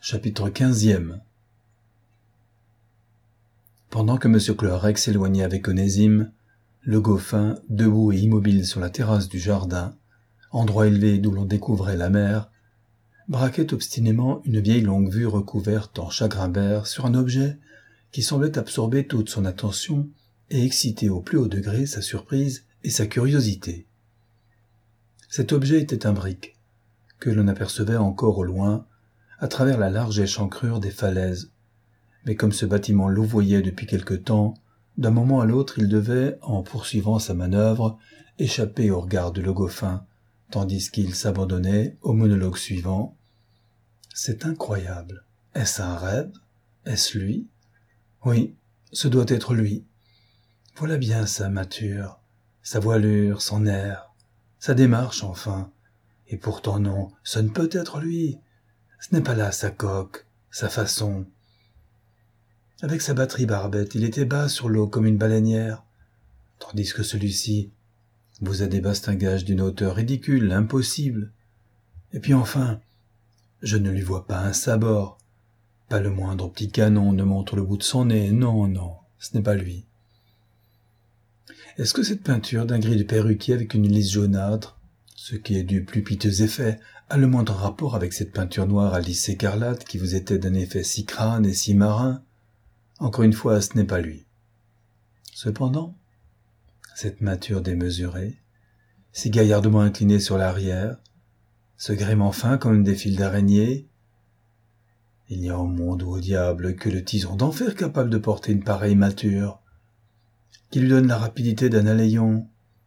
Chapitre 15e. Pendant que M. Cloarec s'éloignait avec Onésime, le Gofin, debout et immobile sur la terrasse du jardin, endroit élevé d'où l'on découvrait la mer, braquait obstinément une vieille longue-vue recouverte en chagrin vert sur un objet qui semblait absorber toute son attention et exciter au plus haut degré sa surprise et sa curiosité. Cet objet était un brick, que l'on apercevait encore au loin, à travers la large échancrure des falaises. Mais comme ce bâtiment louvoyait depuis quelque temps, d'un moment à l'autre il devait, en poursuivant sa manœuvre, échapper au regard de Le Gofin, tandis qu'il s'abandonnait au monologue suivant. « C'est incroyable. Est-ce un rêve? Est-ce lui? Oui, ce doit être lui. Voilà bien sa mâture, sa voilure, son air, sa démarche enfin. Et pourtant non, ce ne peut être lui. Ce n'est pas là sa coque, sa façon. Avec sa batterie barbette, il était bas sur l'eau comme une baleinière, tandis que celui-ci vous a des bastingages d'une hauteur ridicule, impossible. Et puis enfin, je ne lui vois pas un sabord, pas le moindre petit canon ne montre le bout de son nez, non, non, ce n'est pas lui. Est-ce que cette peinture d'un gris de perruquier avec une lisse jaunâtre, ce qui est du plus piteux effet, a le moindre rapport avec cette peinture noire à lisse écarlate qui vous était d'un effet si crâne et si marin? Encore une fois, ce n'est pas lui. Cependant, cette mâture démesurée, si gaillardement inclinée sur l'arrière, ce gréement fin comme des fils d'araignée, il n'y a au monde ou au diable que le tison d'enfer capable de porter une pareille mâture, qui lui donne la rapidité d'un aléion.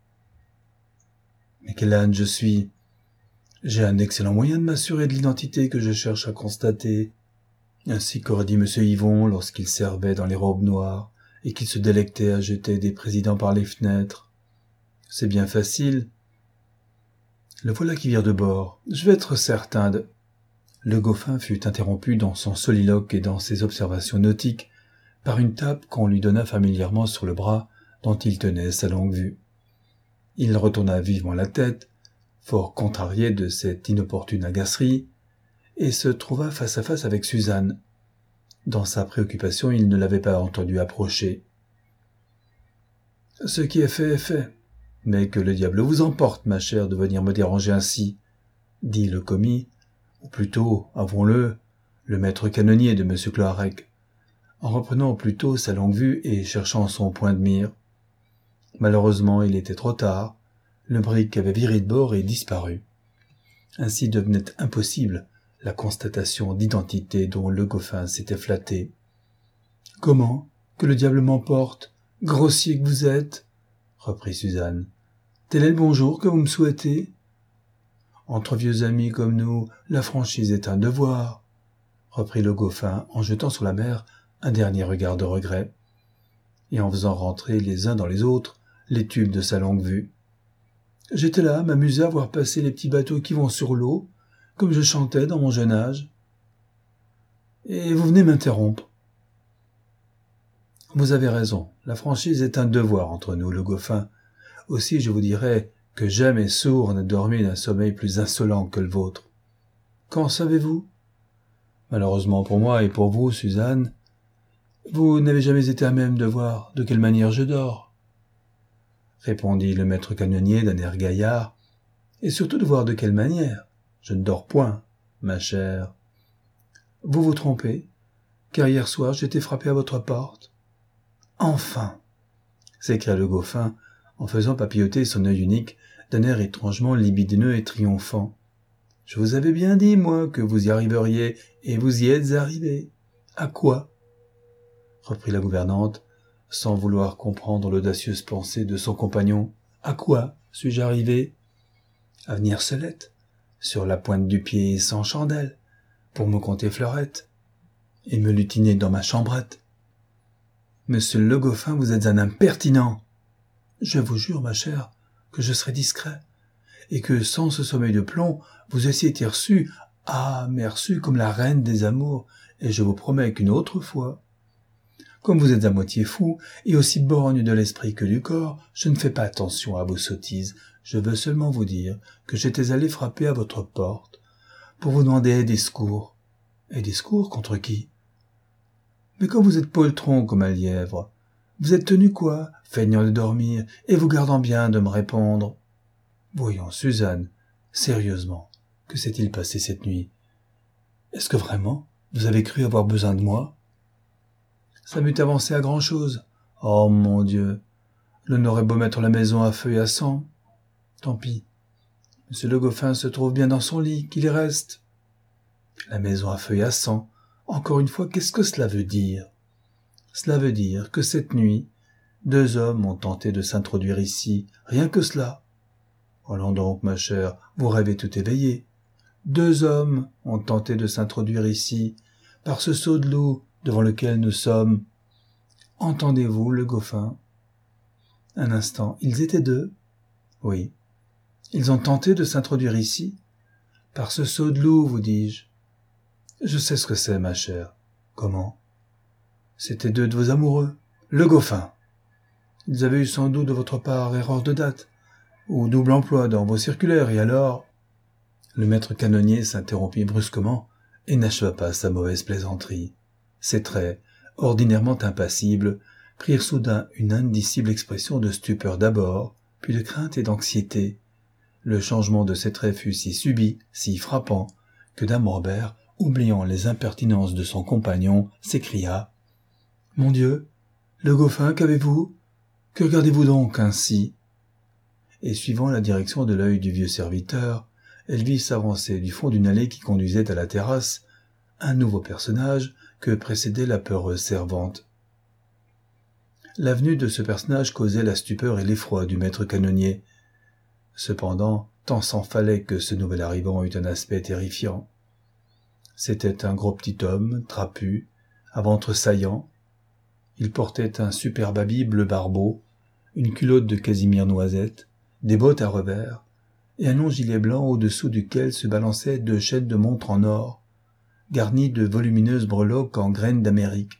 Mais quel âne je suis! J'ai un excellent moyen de m'assurer de l'identité que je cherche à constater. Ainsi qu'aurait dit M. Yvon lorsqu'il servait dans les robes noires et qu'il se délectait à jeter des présidents par les fenêtres. C'est bien facile. Le voilà qui vire de bord. Je vais être certain de... Le Gofin fut interrompu dans son soliloque et dans ses observations nautiques par une tape qu'on lui donna familièrement sur le bras dont il tenait sa longue-vue. Il retourna vivement la tête, fort contrarié de cette inopportune agacerie, et se trouva face à face avec Suzanne. Dans sa préoccupation, il ne l'avait pas entendu approcher. « Ce qui est fait, mais que le diable vous emporte, ma chère, de venir me déranger ainsi, » dit le commis, ou plutôt, avouons-le, le maître canonnier de M. Cloarec, en reprenant plutôt sa longue-vue et cherchant son point de mire. Malheureusement, il était trop tard, le brick avait viré de bord et disparu. Ainsi devenait impossible la constatation d'identité dont le Gofin s'était flatté. « Comment? Que le diable m'emporte? Grossier que vous êtes !» reprit Suzanne. « Tel est le bonjour que vous me souhaitez? Entre vieux amis comme nous, la franchise est un devoir, » reprit le Gofin en jetant sur la mer un dernier regard de regret, et en faisant rentrer les uns dans les autres les tubes de sa longue-vue. « J'étais là, m'amuser à voir passer les petits bateaux qui vont sur l'eau, comme je chantais dans mon jeune âge. Et vous venez m'interrompre. » Vous avez raison, la franchise est un devoir entre nous, le Gofin. Aussi je vous dirais que jamais sourd n'a dormi d'un sommeil plus insolent que le vôtre. Qu'en savez-vous? Malheureusement pour moi et pour vous, Suzanne, vous n'avez jamais été à même de voir de quelle manière je dors, répondit le maître canonnier d'un air gaillard, et surtout de voir de quelle manière. Je ne dors point, ma chère. Vous vous trompez, car hier soir j'étais frappé à votre porte. Enfin, s'écria le Gofin en faisant papilloter son œil unique d'un air étrangement libidineux et triomphant. Je vous avais bien dit, moi, que vous y arriveriez, et vous y êtes arrivé. À quoi? Reprit la gouvernante, sans vouloir comprendre l'audacieuse pensée de son compagnon. À quoi suis-je arrivé? À venir sellette, sur la pointe du pied sans chandelle, pour me conter fleurette, et me lutiner dans ma chambrette. Monsieur le Gofin, vous êtes un impertinent. Je vous jure, ma chère, que je serai discret, et que sans ce sommeil de plomb, vous eussiez été reçu, mais reçu comme la reine des amours, et je vous promets qu'une autre fois. Comme vous êtes à moitié fou, et aussi borgne de l'esprit que du corps, je ne fais pas attention à vos sottises. Je veux seulement vous dire que j'étais allé frapper à votre porte, pour vous demander des secours. Et discours contre qui? Mais quand vous êtes poltron comme un lièvre, vous êtes tenu quoi, feignant de dormir, et vous gardant bien de me répondre? Voyons, Suzanne, sérieusement, que s'est-il passé cette nuit? Est-ce que vraiment vous avez cru avoir besoin de moi? Ça m'eût avancé à grand-chose. Oh mon Dieu, l'on aurait beau mettre la maison à feu et à sang. Tant pis. Monsieur Le Goffin se trouve bien dans son lit, qu'il y reste. La maison à feu et à sang. Encore une fois, qu'est-ce que cela veut dire? Cela veut dire que cette nuit, 2 hommes ont tenté de s'introduire ici, rien que cela. Allons donc, ma chère, vous rêvez tout éveillé. 2 hommes ont tenté de s'introduire ici, par ce seau de loup devant lequel nous sommes. Entendez-vous, Le Goffin? Un instant, ils étaient 2? Oui. Ils ont tenté de s'introduire ici, par ce seau de loup, vous dis-je. Je sais ce que c'est, ma chère. Comment? C'étaient 2 de vos amoureux, Le Goffin. Ils avaient eu sans doute de votre part erreur de date, ou double emploi dans vos circulaires, et alors... Le maître canonnier s'interrompit brusquement et n'acheva pas sa mauvaise plaisanterie. Ses traits, ordinairement impassibles, prirent soudain une indicible expression de stupeur d'abord, puis de crainte et d'anxiété. Le changement de ses traits fut si subit, si frappant, que dame Robert, oubliant les impertinences de son compagnon, s'écria « Mon Dieu, Le Goffin, qu'avez-vous? Que regardez-vous donc ainsi ?» Et suivant la direction de l'œil du vieux serviteur, elle vit s'avancer du fond d'une allée qui conduisait à la terrasse un nouveau personnage que précédait la peureuse servante. La venue de ce personnage causait la stupeur et l'effroi du maître canonnier. Cependant, tant s'en fallait que ce nouvel arrivant eût un aspect terrifiant. C'était un gros petit homme, trapu, à ventre saillant. Il portait un superbe habit bleu barbeau, une culotte de casimir noisette, des bottes à revers, et un long gilet blanc au-dessous duquel se balançaient 2 chaînes de montre en or, garnies de volumineuses breloques en graines d'Amérique.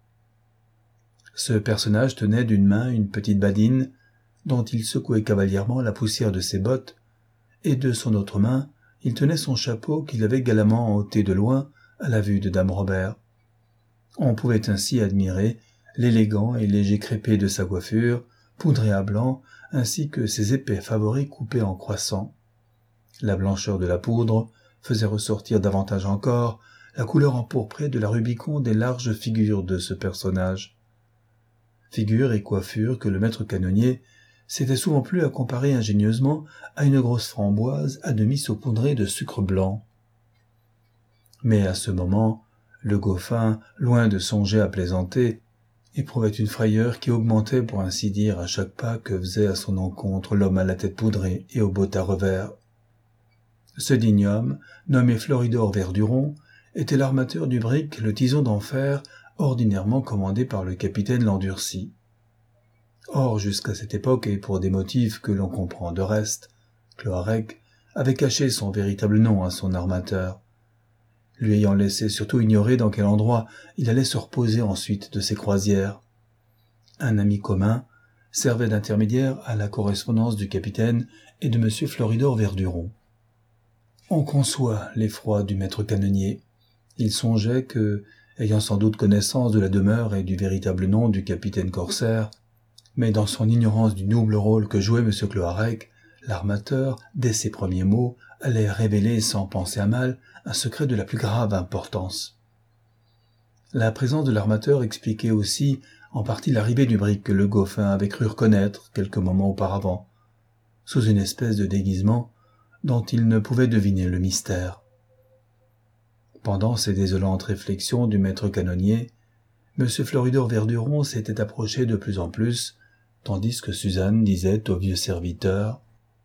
Ce personnage tenait d'une main une petite badine, dont il secouait cavalièrement la poussière de ses bottes, et de son autre main, il tenait son chapeau qu'il avait galamment ôté de loin à la vue de dame Robert. On pouvait ainsi admirer l'élégant et léger crépé de sa coiffure, poudrée à blanc, ainsi que ses épais favoris coupés en croissant. La blancheur de la poudre faisait ressortir davantage encore la couleur empourprée de la Rubicon des larges figures de ce personnage. Figure et coiffure que le maître canonnier s'était souvent plu à comparer ingénieusement à une grosse framboise à demi saupoudrée de sucre blanc. Mais à ce moment, le Goffin, loin de songer à plaisanter, éprouvait une frayeur qui augmentait pour ainsi dire à chaque pas que faisait à son encontre l'homme à la tête poudrée et aux bottes à revers. Ce digne homme, nommé Floridor Verduron, était l'armateur du brick le Tison d'Enfer, ordinairement commandé par le capitaine Landurci. Or, jusqu'à cette époque, et pour des motifs que l'on comprend de reste, Cloarec avait caché son véritable nom à son armateur, lui ayant laissé surtout ignorer dans quel endroit il allait se reposer ensuite de ses croisières. Un ami commun servait d'intermédiaire à la correspondance du capitaine et de M. Floridor Verduron. On conçoit l'effroi du maître canonnier. Il songeait que, ayant sans doute connaissance de la demeure et du véritable nom du capitaine corsaire, mais dans son ignorance du double rôle que jouait M. Cloarec, l'armateur, dès ses premiers mots, allait révéler sans penser à mal un secret de la plus grave importance. La présence de l'armateur expliquait aussi en partie l'arrivée du brick que le Goffin avait cru reconnaître quelques moments auparavant, sous une espèce de déguisement dont il ne pouvait deviner le mystère. Pendant ces désolantes réflexions du maître canonnier, M. Floridor Verduron s'était approché de plus en plus, tandis que Suzanne disait au vieux serviteur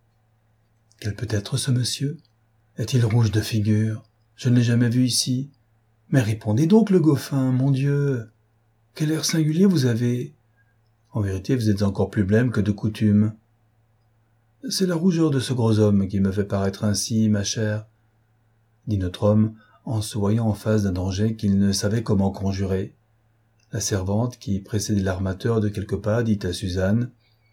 « Quel peut être ce monsieur? Est-il rouge de figure? Je ne l'ai jamais vu ici. Mais répondez donc, le Goffin, mon Dieu! Quel air singulier vous avez! En vérité, vous êtes encore plus blême que de coutume. C'est la rougeur de ce gros homme qui me fait paraître ainsi, ma chère, dit notre homme, en se voyant en face d'un danger qu'il ne savait comment conjurer. La servante, qui précédait l'armateur de quelques pas, dit à Suzanne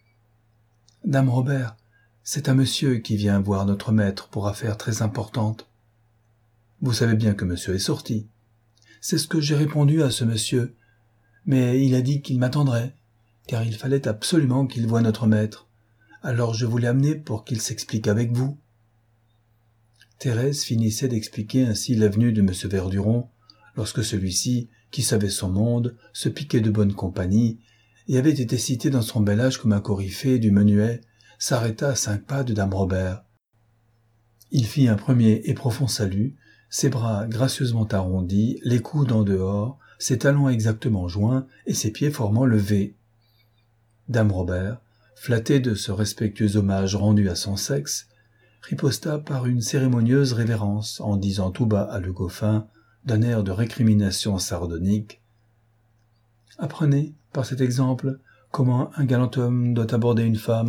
« Dame Robert, c'est un monsieur qui vient voir notre maître pour affaire très importante. » Vous savez bien que monsieur est sorti. C'est ce que j'ai répondu à ce monsieur, mais il a dit qu'il m'attendrait, car il fallait absolument qu'il voie notre maître. Alors je vous l'ai amené pour qu'il s'explique avec vous. » Thérèse finissait d'expliquer ainsi la venue de M. Verduron, lorsque celui-ci, qui savait son monde, se piquait de bonne compagnie, et avait été cité dans son bel âge comme un coryphée du menuet, s'arrêta à 5 pas de dame Robert. Il fit un premier et profond salut, ses bras gracieusement arrondis, les coudes en dehors, ses talons exactement joints et ses pieds formant le V. Dame Robert, flattée de ce respectueux hommage rendu à son sexe, riposta par une cérémonieuse révérence en disant tout bas à Le Goffin, d'un air de récrimination sardonique: « Apprenez, par cet exemple, comment un galant homme doit aborder une femme. »«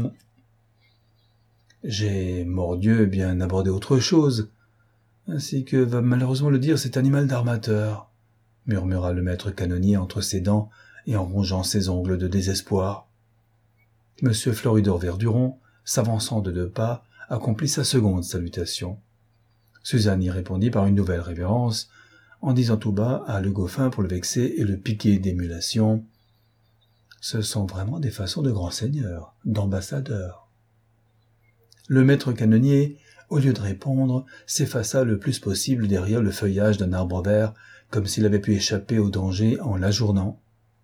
J'ai, mordieu, bien abordé autre chose, ainsi que va malheureusement le dire cet animal d'armateur, » murmura le maître canonnier entre ses dents et en rongeant ses ongles de désespoir. Monsieur Floridor Verduron, s'avançant de 2 pas, accomplit sa seconde salutation. Suzanne y répondit par une nouvelle révérence, en disant tout bas à Le Goffin pour le vexer et le piquer d'émulation: « Ce sont vraiment des façons de grand seigneur, d'ambassadeur. » Le maître canonnier, au lieu de répondre, s'effaça le plus possible derrière le feuillage d'un arbre vert, comme s'il avait pu échapper au danger en l'ajournant.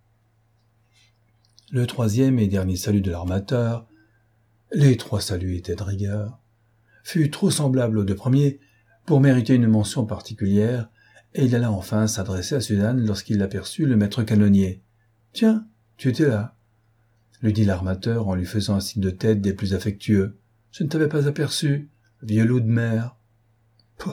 Le troisième et dernier salut de l'armateur, les 3 saluts étaient de rigueur, fut trop semblable aux 2 premiers pour mériter une mention particulière, et il alla enfin s'adresser à Suzanne lorsqu'il aperçut le maître canonnier. « Tiens, tu étais là, » lui dit l'armateur en lui faisant un signe de tête des plus affectueux. « Je ne t'avais pas aperçu, vieux loup de mer. »« Pouh !»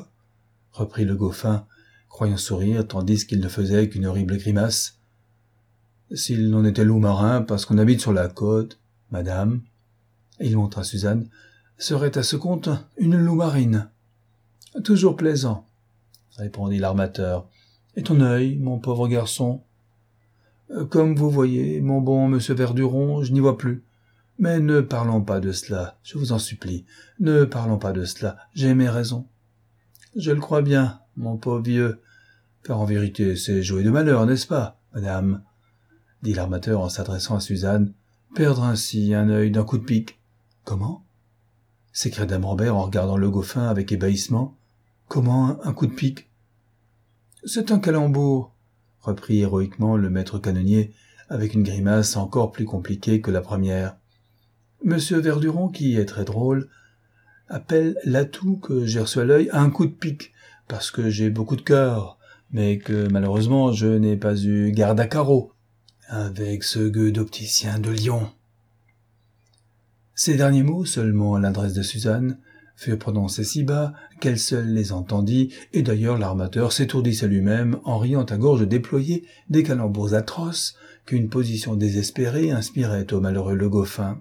reprit Le Goffin, croyant sourire tandis qu'il ne faisait qu'une horrible grimace. « S'il n'en était loup marin parce qu'on habite sur la côte, madame, » et il montra Suzanne, « serait à ce compte une loup marine. »« Toujours plaisant, » répondit l'armateur. « Et ton œil, mon pauvre garçon ? » ?»« Comme vous voyez, mon bon monsieur Verduron, je n'y vois plus. Mais ne parlons pas de cela, je vous en supplie. Ne parlons pas de cela, j'ai mes raisons. »« Je le crois bien, mon pauvre vieux, car en vérité c'est jouer de malheur, n'est-ce pas, madame ?» dit l'armateur en s'adressant à Suzanne. « Perdre ainsi un œil d'un coup de pique. »« Comment ?» s'écria dame Robert en regardant Le Goffin avec ébahissement. « Comment un coup de pique ?»« C'est un calembour, » reprit héroïquement le maître canonnier avec une grimace encore plus compliquée que la première. « Monsieur Verduron, qui est très drôle, appelle l'atout que j'ai reçu à l'œil un coup de pique, parce que j'ai beaucoup de cœur, mais que malheureusement je n'ai pas eu garde à carreau avec ce gueux d'opticien de Lyon. » Ces derniers mots, seulement à l'adresse de Suzanne, furent prononcés si bas qu'elle seule les entendit, et d'ailleurs l'armateur s'étourdissait lui-même en riant à gorge déployée des calembours atroces qu'une position désespérée inspirait au malheureux Le Goffin.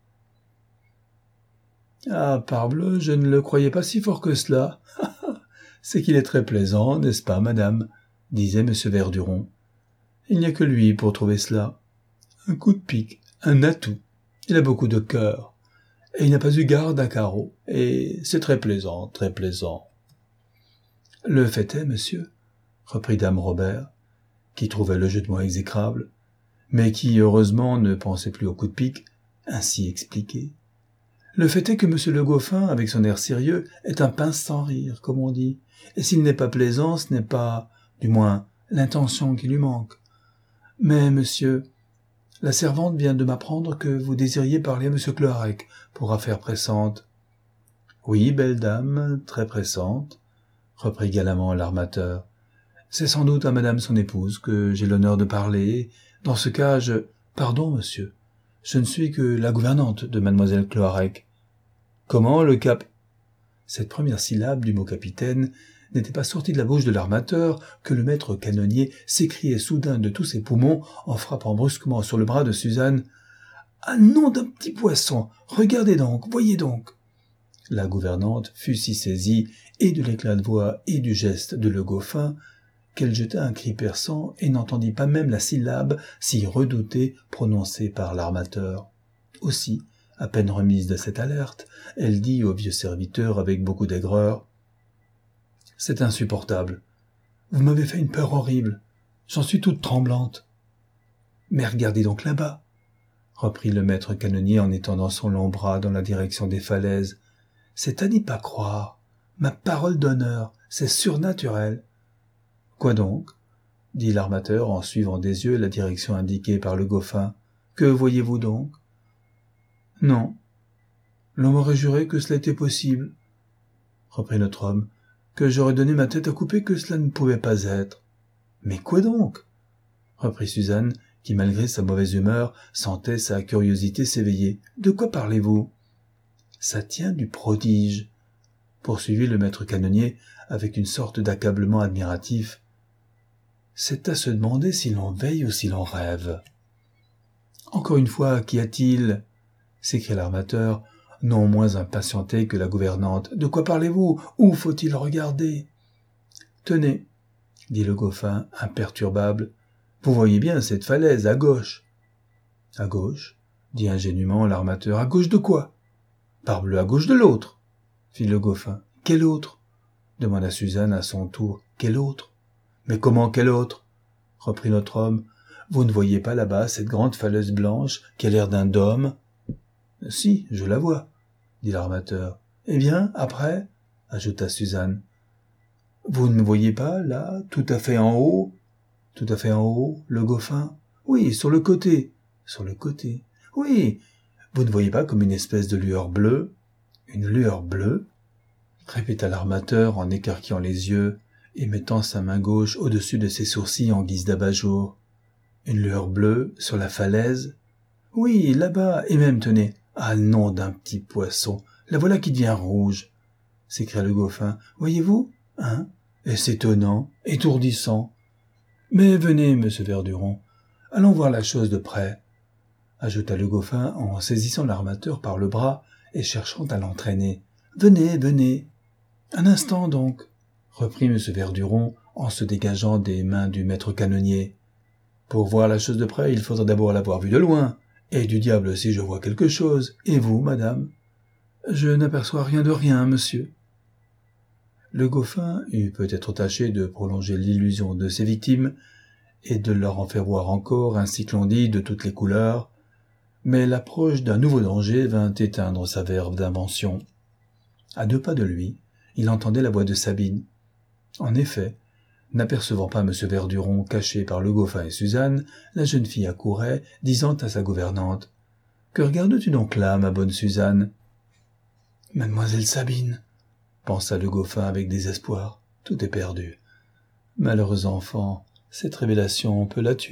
« Ah, parbleu, je ne le croyais pas si fort que cela. C'est qu'il est très plaisant, n'est-ce pas, madame ?» disait M. Verduron. « Il n'y a que lui pour trouver cela. Un coup de pique, un atout. Il a beaucoup de cœur, et il n'a pas eu garde à carreau, et c'est très plaisant, très plaisant. »« Le fait est, monsieur, » reprit dame Robert, qui trouvait le jeu de mots exécrable, mais qui, heureusement, ne pensait plus au coup de pique, ainsi expliqué. « Le fait est que monsieur Le Goffin, avec son air sérieux, est un pince sans rire, comme on dit, et s'il n'est pas plaisant, ce n'est pas, du moins, l'intention qui lui manque. Mais, monsieur, la servante vient de m'apprendre que vous désiriez parler à monsieur Cloarec pour affaire pressante. »« Oui, belle dame, très pressante, » reprit galamment l'armateur. « C'est sans doute à madame son épouse que j'ai l'honneur de parler. Dans ce cas, je... »« Pardon, monsieur, je ne suis que la gouvernante de mademoiselle Cloarec. »« Comment, le cap... » Cette première syllabe du mot capitaine n'était pas sortie de la bouche de l'armateur que le maître canonnier s'écriait soudain de tous ses poumons en frappant brusquement sur le bras de Suzanne. « Ah, nom d'un petit poisson! Regardez donc, voyez donc !» La gouvernante fut si saisie et de l'éclat de voix et du geste de Le Goffin qu'elle jeta un cri perçant et n'entendit pas même la syllabe si redoutée prononcée par l'armateur. Aussi, à peine remise de cette alerte, elle dit au vieux serviteur avec beaucoup d'aigreur: « C'est insupportable. Vous m'avez fait une peur horrible. J'en suis toute tremblante. Mais regardez donc là-bas, reprit le maître canonnier en étendant son long bras dans la direction des falaises. C'est à n'y pas croire. Ma parole d'honneur, c'est surnaturel. Quoi donc? Dit l'armateur en suivant des yeux la direction indiquée par le Gofin. Que voyez-vous donc? Non. L'on m'aurait juré que cela était possible, reprit notre homme, que j'aurais donné ma tête à couper que cela ne pouvait pas être. Mais quoi donc? Reprit Suzanne, qui malgré sa mauvaise humeur sentait sa curiosité s'éveiller. De quoi parlez-vous? Ça tient du prodige, poursuivit le maître canonnier avec une sorte d'accablement admiratif. C'est à se demander si l'on veille ou si l'on rêve. Encore une fois, qu'y a-t-il? S'écria l'armateur, non moins impatienté que la gouvernante. De quoi parlez-vous? Où faut-il regarder? Tenez, dit le Gofin, imperturbable, vous voyez bien cette falaise à gauche. À gauche, dit ingénument l'armateur. À gauche de quoi? Parbleu, à gauche de l'autre, fit le Gofin. Quel autre? Demanda Suzanne à son tour. Quel autre? Mais comment quel autre? Reprit notre homme. Vous ne voyez pas là-bas cette grande falaise blanche qui a l'air d'un dôme? Si, je la vois, dit l'armateur. Eh bien, après, ajouta Suzanne. Vous ne voyez pas, là, tout à fait en haut? Tout à fait en haut, le Gofin? Oui, sur le côté. Sur le côté. Oui. Vous ne voyez pas comme une espèce de lueur bleue? Une lueur bleue? Répéta l'armateur en écarquillant les yeux et mettant sa main gauche au-dessus de ses sourcils en guise d'abat-jour. Une lueur bleue sur la falaise? Oui, là-bas, et même, tenez, ah nom d'un petit poisson, la voilà qui devient rouge, s'écria le Gofin. Voyez-vous, hein? Est-ce étonnant, étourdissant? Mais venez, monsieur Verduron, allons voir la chose de près, ajouta le Gofin en saisissant l'armateur par le bras et cherchant à l'entraîner. Venez, venez. Un instant donc, reprit monsieur Verduron en se dégageant des mains du maître canonnier. Pour voir la chose de près, il faudra d'abord l'avoir vue de loin. Et du diable si je vois quelque chose. Et vous, madame? Je n'aperçois rien de rien, monsieur. Le Gofin eût peut-être tâché de prolonger l'illusion de ses victimes et de leur en faire voir encore un cyclone de toutes les couleurs, mais l'approche d'un nouveau danger vint éteindre sa verve d'invention. À 2 pas de lui, il entendait la voix de Sabine. En effet, n'apercevant pas M. Verduron caché par le Gofin et Suzanne, la jeune fille accourait, disant à sa gouvernante. « Que regardes-tu donc là, ma bonne Suzanne ?»« Mademoiselle Sabine, » pensa le Gofin avec désespoir, « tout est perdu. Malheureuse enfant, cette révélation peut la tuer. »